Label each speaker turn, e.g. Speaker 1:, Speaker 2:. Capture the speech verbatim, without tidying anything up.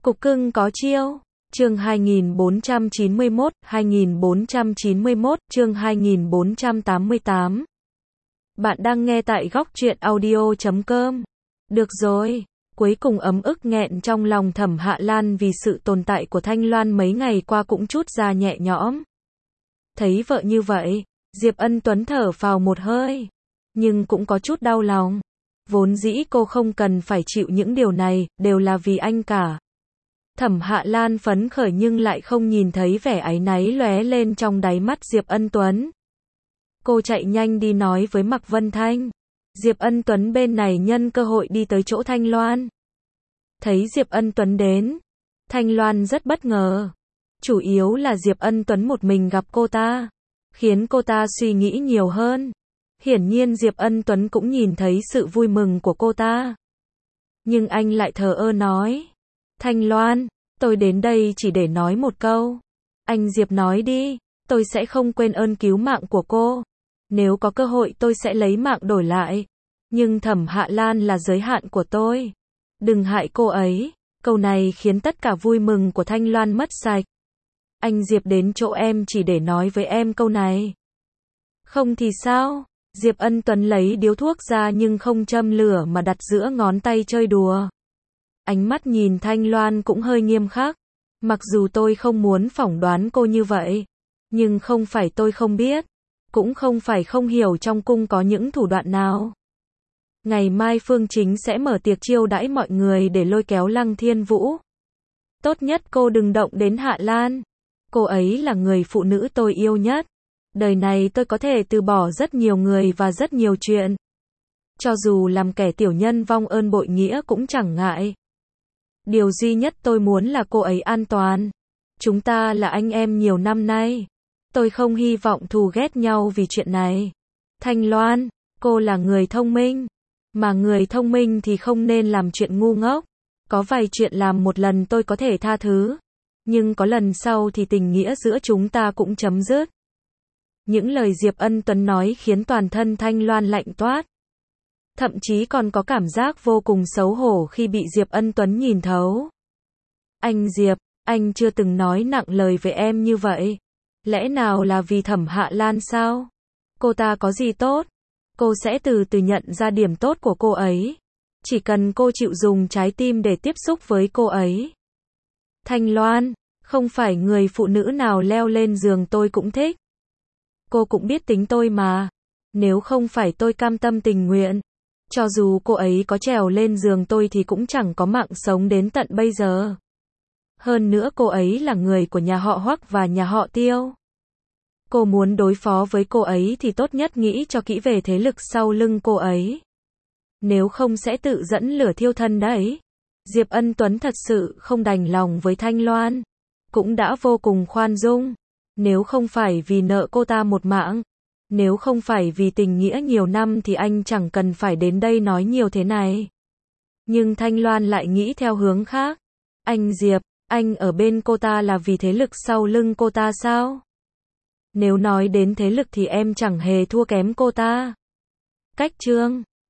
Speaker 1: Cục cưng có chiêu. Chương hai nghìn bốn trăm chín mươi mốt, hai nghìn bốn trăm chín mươi mốt, chương hai nghìn bốn trăm tám mươi tám. Bạn đang nghe tại góc truyện audio chấm com. Được rồi, cuối cùng ấm ức nghẹn trong lòng Thẩm Hạ Lan vì sự tồn tại của Thanh Loan mấy ngày qua cũng chút ra nhẹ nhõm. Thấy vợ như vậy, Diệp Ân Tuấn thở phào một hơi, nhưng cũng có chút đau lòng. Vốn dĩ cô không cần phải chịu những điều này, đều là vì anh cả. Thẩm Hạ Lan phấn khởi nhưng lại không nhìn thấy vẻ áy náy lóe lên trong đáy mắt Diệp Ân Tuấn. Cô chạy nhanh đi nói với Mạc Vân Thanh. Diệp Ân Tuấn bên này nhân cơ hội đi tới chỗ Thanh Loan. Thấy Diệp Ân Tuấn đến, Thanh Loan rất bất ngờ. Chủ yếu là Diệp Ân Tuấn một mình gặp cô ta, khiến cô ta suy nghĩ nhiều hơn. Hiển nhiên Diệp Ân Tuấn cũng nhìn thấy sự vui mừng của cô ta. Nhưng anh lại thờ ơ nói. Thanh Loan, tôi đến đây chỉ để nói một câu. Anh Diệp nói đi, tôi sẽ không quên ơn cứu mạng của cô. Nếu có cơ hội tôi sẽ lấy mạng đổi lại. Nhưng Thẩm Hạ Lan là giới hạn của tôi. Đừng hại cô ấy. Câu này khiến tất cả vui mừng của Thanh Loan mất sạch. Anh Diệp đến chỗ em chỉ để nói với em câu này. Không thì sao? Diệp Ân Tuấn lấy điếu thuốc ra nhưng không châm lửa mà đặt giữa ngón tay chơi đùa. Ánh mắt nhìn Thanh Loan cũng hơi nghiêm khắc. Mặc dù tôi không muốn phỏng đoán cô như vậy, nhưng không phải tôi không biết, cũng không phải không hiểu trong cung có những thủ đoạn nào. Ngày mai Phương Chính sẽ mở tiệc chiêu đãi mọi người để lôi kéo Lăng Thiên Vũ. Tốt nhất cô đừng động đến Hạ Lan. Cô ấy là người phụ nữ tôi yêu nhất. Đời này tôi có thể từ bỏ rất nhiều người và rất nhiều chuyện. Cho dù làm kẻ tiểu nhân vong ơn bội nghĩa cũng chẳng ngại. Điều duy nhất tôi muốn là cô ấy an toàn. Chúng ta là anh em nhiều năm nay. Tôi không hy vọng thù ghét nhau vì chuyện này. Thanh Loan, cô là người thông minh. Mà người thông minh thì không nên làm chuyện ngu ngốc. Có vài chuyện làm một lần tôi có thể tha thứ. Nhưng có lần sau thì tình nghĩa giữa chúng ta cũng chấm dứt. Những lời Diệp Ân Tuấn nói khiến toàn thân Thanh Loan lạnh toát. Thậm chí còn có cảm giác vô cùng xấu hổ khi bị Diệp Ân Tuấn nhìn thấu. Anh Diệp, anh chưa từng nói nặng lời với em như vậy. Lẽ nào là vì Thẩm Hạ Lan sao? Cô ta có gì tốt? Cô sẽ từ từ nhận ra điểm tốt của cô ấy. Chỉ cần cô chịu dùng trái tim để tiếp xúc với cô ấy. Thanh Loan, không phải người phụ nữ nào leo lên giường tôi cũng thích. Cô cũng biết tính tôi mà. Nếu không phải tôi cam tâm tình nguyện, cho dù cô ấy có trèo lên giường tôi thì cũng chẳng có mạng sống đến tận bây giờ. Hơn nữa cô ấy là người của nhà họ Hoắc và nhà họ Tiêu. Cô muốn đối phó với cô ấy thì tốt nhất nghĩ cho kỹ về thế lực sau lưng cô ấy. Nếu không sẽ tự dẫn lửa thiêu thân đấy. Diệp Ân Tuấn thật sự không đành lòng với Thanh Loan. Cũng đã vô cùng khoan dung. Nếu không phải vì nợ cô ta một mạng, nếu không phải vì tình nghĩa nhiều năm thì anh chẳng cần phải đến đây nói nhiều thế này. Nhưng Thanh Loan lại nghĩ theo hướng khác. Anh Diệp, anh ở bên cô ta là vì thế lực sau lưng cô ta sao? Nếu nói đến thế lực thì em chẳng hề thua kém cô ta. Cách chương